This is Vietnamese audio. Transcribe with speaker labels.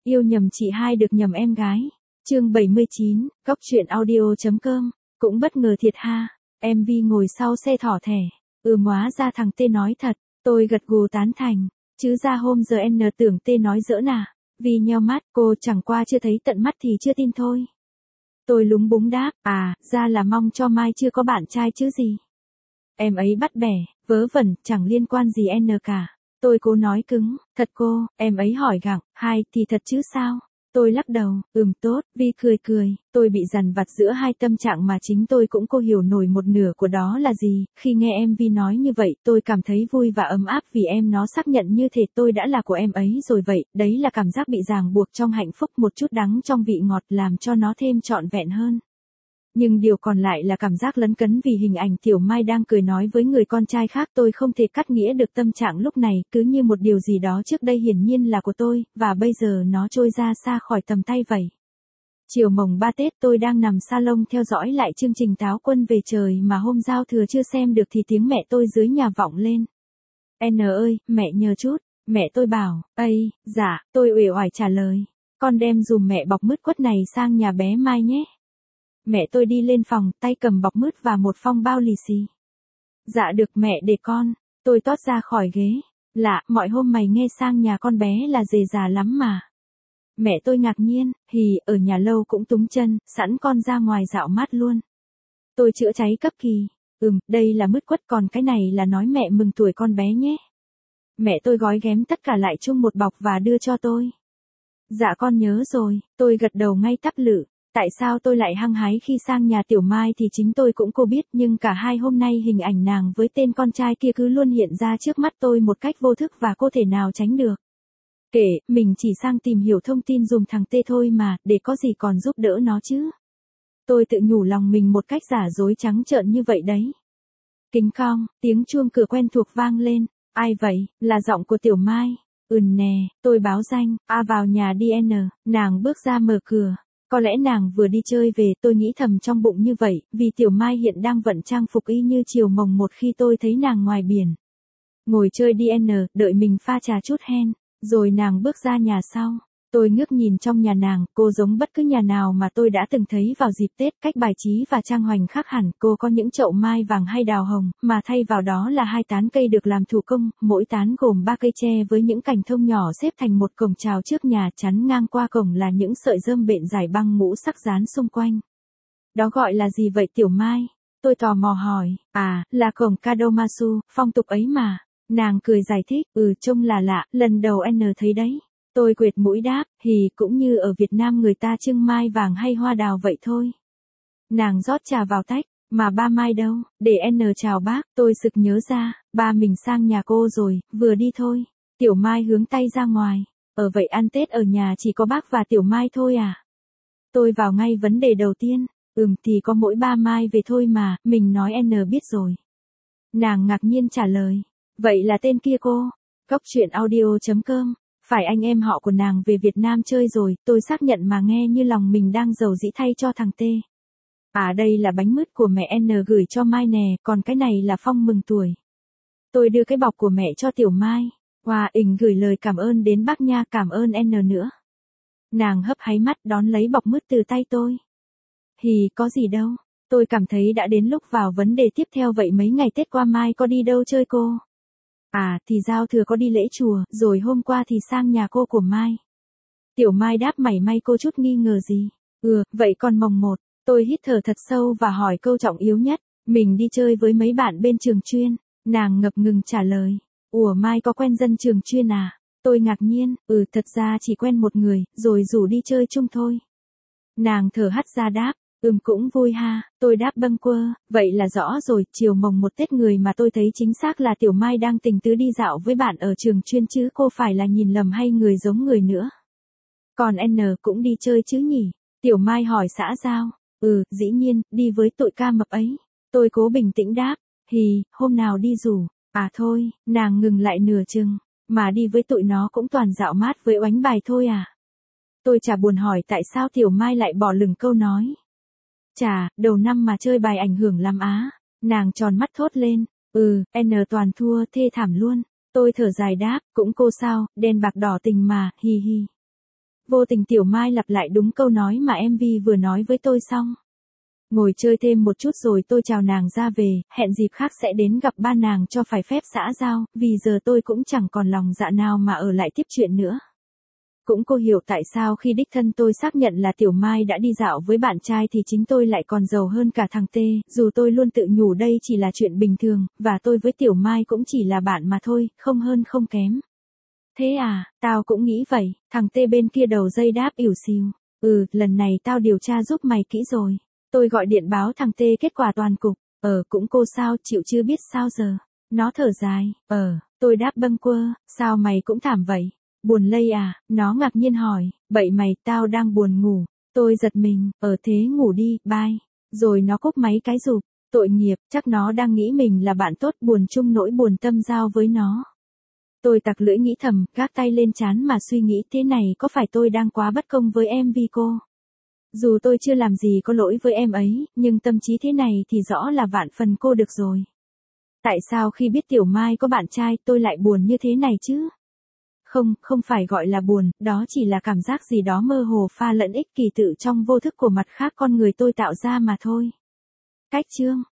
Speaker 1: Yêu nhầm chị hai được nhầm em gái. Chương 79, Cóc truyện audio.com. Cũng bất ngờ thiệt ha. MV ngồi sau xe thỏ thẻ. Hóa ra thằng T nói thật. Tôi gật gù tán thành. Chứ ra hôm giờ N tưởng T nói giỡn à. Vì nheo mắt, cô chẳng qua chưa thấy tận mắt thì chưa tin thôi. Tôi lúng búng đáp, ra là mong cho Mai chưa có bạn trai chứ gì. Em ấy bắt bẻ, vớ vẩn, chẳng liên quan gì N cả. Tôi cố nói cứng, thật cô, em ấy hỏi gặng, hai thì thật chứ sao? Tôi lắc đầu, tốt, Vi cười, tôi bị dằn vặt giữa hai tâm trạng mà chính tôi cũng cô hiểu nổi một nửa của đó là gì. Khi nghe em Vi nói như vậy, tôi cảm thấy vui và ấm áp vì em nó xác nhận như thể tôi đã là của em ấy rồi vậy. Đấy là cảm giác bị ràng buộc trong hạnh phúc, một chút đắng trong vị ngọt làm cho nó thêm trọn vẹn hơn. Nhưng điều còn lại là cảm giác lấn cấn vì hình ảnh Tiểu Mai đang cười nói với người con trai khác. Tôi không thể cắt nghĩa được tâm trạng lúc này, cứ như một điều gì đó trước đây hiển nhiên là của tôi, và bây giờ nó trôi ra xa khỏi tầm tay vậy. Chiều mồng 3 Tết tôi đang nằm salon theo dõi lại chương trình Táo Quân Về Trời mà hôm giao thừa chưa xem được thì tiếng mẹ tôi dưới nhà vọng lên. N ơi, mẹ nhờ chút, mẹ tôi bảo, dạ, tôi uể oải trả lời. Con đem dùm mẹ bọc mứt quất này sang nhà bé Mai nhé. Mẹ tôi đi lên phòng, tay cầm bọc mứt và một phong bao lì xì. Dạ được mẹ để con. Tôi tót ra khỏi ghế. Lạ, mọi hôm mày nghe sang nhà con bé là dề già lắm mà. Mẹ tôi ngạc nhiên, ở nhà lâu cũng túng chân, sẵn con ra ngoài dạo mát luôn. Tôi chữa cháy cấp kỳ. Đây là mứt quất còn cái này là nói mẹ mừng tuổi con bé nhé. Mẹ tôi gói ghém tất cả lại chung một bọc và đưa cho tôi. Dạ con nhớ rồi, tôi gật đầu ngay tắp lự. Tại sao tôi lại hăng hái khi sang nhà Tiểu Mai thì chính tôi cũng cô biết, nhưng cả hai hôm nay hình ảnh nàng với tên con trai kia cứ luôn hiện ra trước mắt tôi một cách vô thức và cô thể nào tránh được. Mình chỉ sang tìm hiểu thông tin dùm thằng T thôi mà, để có gì còn giúp đỡ nó chứ. Tôi tự nhủ lòng mình một cách giả dối trắng trợn như vậy đấy. Kính cong, tiếng chuông cửa quen thuộc vang lên. Ai vậy? Là giọng của Tiểu Mai. Nè, tôi báo danh, vào nhà đi N. Nàng bước ra mở cửa. Có lẽ nàng vừa đi chơi về, tôi nghĩ thầm trong bụng như vậy, vì Tiểu Mai hiện đang vận trang phục y như chiều mồng 1 khi tôi thấy nàng ngoài biển. Ngồi chơi đi N, đợi mình pha trà chút hen, rồi nàng bước ra nhà sau. Tôi ngước nhìn trong nhà nàng, cô giống bất cứ nhà nào mà tôi đã từng thấy vào dịp Tết, cách bài trí và trang hoành khác hẳn. Cô có những chậu mai vàng hay đào hồng, mà thay vào đó là 2 tán cây được làm thủ công, mỗi tán gồm 3 cây tre với những cành thông nhỏ xếp thành một cổng chào trước nhà, chắn ngang qua cổng là những sợi rơm bện dài băng ngũ sắc dán xung quanh. Đó gọi là gì vậy Tiểu Mai? Tôi tò mò hỏi. Là cổng Kadomasu, phong tục ấy mà. Nàng cười giải thích, trông là lạ, lần đầu N thấy đấy. Tôi quệt mũi đáp, cũng như ở Việt Nam người ta trưng mai vàng hay hoa đào vậy thôi. Nàng rót trà vào tách, mà ba Mai đâu, để N chào bác, tôi sực nhớ ra, ba mình sang nhà cô rồi, vừa đi thôi. Tiểu Mai hướng tay ra ngoài, vậy ăn Tết ở nhà chỉ có bác và Tiểu Mai thôi à? Tôi vào ngay vấn đề đầu tiên, thì có mỗi ba Mai về thôi mà, mình nói N biết rồi. Nàng ngạc nhiên trả lời, vậy là tên kia cô, Cóc truyện audio.com. Phải anh em họ của nàng về Việt Nam chơi rồi, tôi xác nhận mà nghe như lòng mình đang dầu dĩ thay cho thằng T. Đây là bánh mứt của mẹ N gửi cho Mai nè, còn cái này là phong mừng tuổi. Tôi đưa cái bọc của mẹ cho Tiểu Mai. Gửi lời cảm ơn đến bác nha, cảm ơn N nữa. Nàng hấp háy mắt đón lấy bọc mứt từ tay tôi. Có gì đâu, tôi cảm thấy đã đến lúc vào vấn đề tiếp theo vậy mấy ngày Tết qua Mai có đi đâu chơi cô? Thì giao thừa có đi lễ chùa, rồi hôm qua thì sang nhà cô của Mai. Tiểu Mai đáp mảy may cô chút nghi ngờ gì. Vậy còn mồng 1, tôi hít thở thật sâu và hỏi câu trọng yếu nhất, mình đi chơi với mấy bạn bên trường chuyên. Nàng ngập ngừng trả lời, Mai có quen dân trường chuyên à? Tôi ngạc nhiên, thật ra chỉ quen một người, rồi rủ đi chơi chung thôi. Nàng thở hắt ra đáp, cũng vui ha, tôi đáp bâng quơ, vậy là rõ rồi, chiều mồng 1 Tết người mà tôi thấy chính xác là Tiểu Mai đang tình tứ đi dạo với bạn ở trường chuyên chứ cô phải là nhìn lầm hay người giống người nữa. Còn N cũng đi chơi chứ nhỉ? Tiểu Mai hỏi xã giao, dĩ nhiên, đi với tụi ca mập ấy. Tôi cố bình tĩnh đáp, hôm nào đi rủ, thôi, nàng ngừng lại nửa chừng, mà đi với tụi nó cũng toàn dạo mát với oánh bài thôi à? Tôi chả buồn hỏi tại sao Tiểu Mai lại bỏ lửng câu nói. Chà, đầu năm mà chơi bài ảnh hưởng lắm á. Nàng tròn mắt thốt lên, N toàn thua thê thảm luôn. Tôi thở dài đáp, cũng cô sao, đen bạc đỏ tình mà, hi hi. Vô tình Tiểu Mai lặp lại đúng câu nói mà MV vừa nói với tôi xong. Ngồi chơi thêm một chút rồi tôi chào nàng ra về, hẹn dịp khác sẽ đến gặp ba nàng cho phải phép xã giao, vì giờ tôi cũng chẳng còn lòng dạ nào mà ở lại tiếp chuyện nữa. Cũng cô hiểu tại sao khi đích thân tôi xác nhận là Tiểu Mai đã đi dạo với bạn trai thì chính tôi lại còn giàu hơn cả thằng T, dù tôi luôn tự nhủ đây chỉ là chuyện bình thường, và tôi với Tiểu Mai cũng chỉ là bạn mà thôi, không hơn không kém. Thế à, tao cũng nghĩ vậy, thằng T bên kia đầu dây đáp ỉu xìu. Lần này tao điều tra giúp mày kỹ rồi. Tôi gọi điện báo thằng T kết quả toàn cục. Cũng cô sao, chịu chưa biết sao giờ. Nó thở dài. Tôi đáp bâng quơ, sao mày cũng thảm vậy? Buồn lây à? Nó ngạc nhiên hỏi. Bậy mày, tao đang buồn ngủ. Tôi giật mình. Thế ngủ đi, bye. Rồi nó cúp máy cái rụp. Tội nghiệp, chắc nó đang nghĩ mình là bạn tốt, buồn chung nỗi buồn tâm giao với nó. Tôi tặc lưỡi nghĩ thầm, gác tay lên trán mà suy nghĩ thế này có phải tôi đang quá bất công với em vì cô? Dù tôi chưa làm gì có lỗi với em ấy, nhưng tâm trí thế này thì rõ là vạn phần cô được rồi. Tại sao khi biết Tiểu Mai có bạn trai tôi lại buồn như thế này chứ? Không phải gọi là buồn, đó chỉ là cảm giác gì đó mơ hồ pha lẫn ích kỷ tự trong vô thức của mặt khác con người tôi tạo ra mà thôi. Cách chương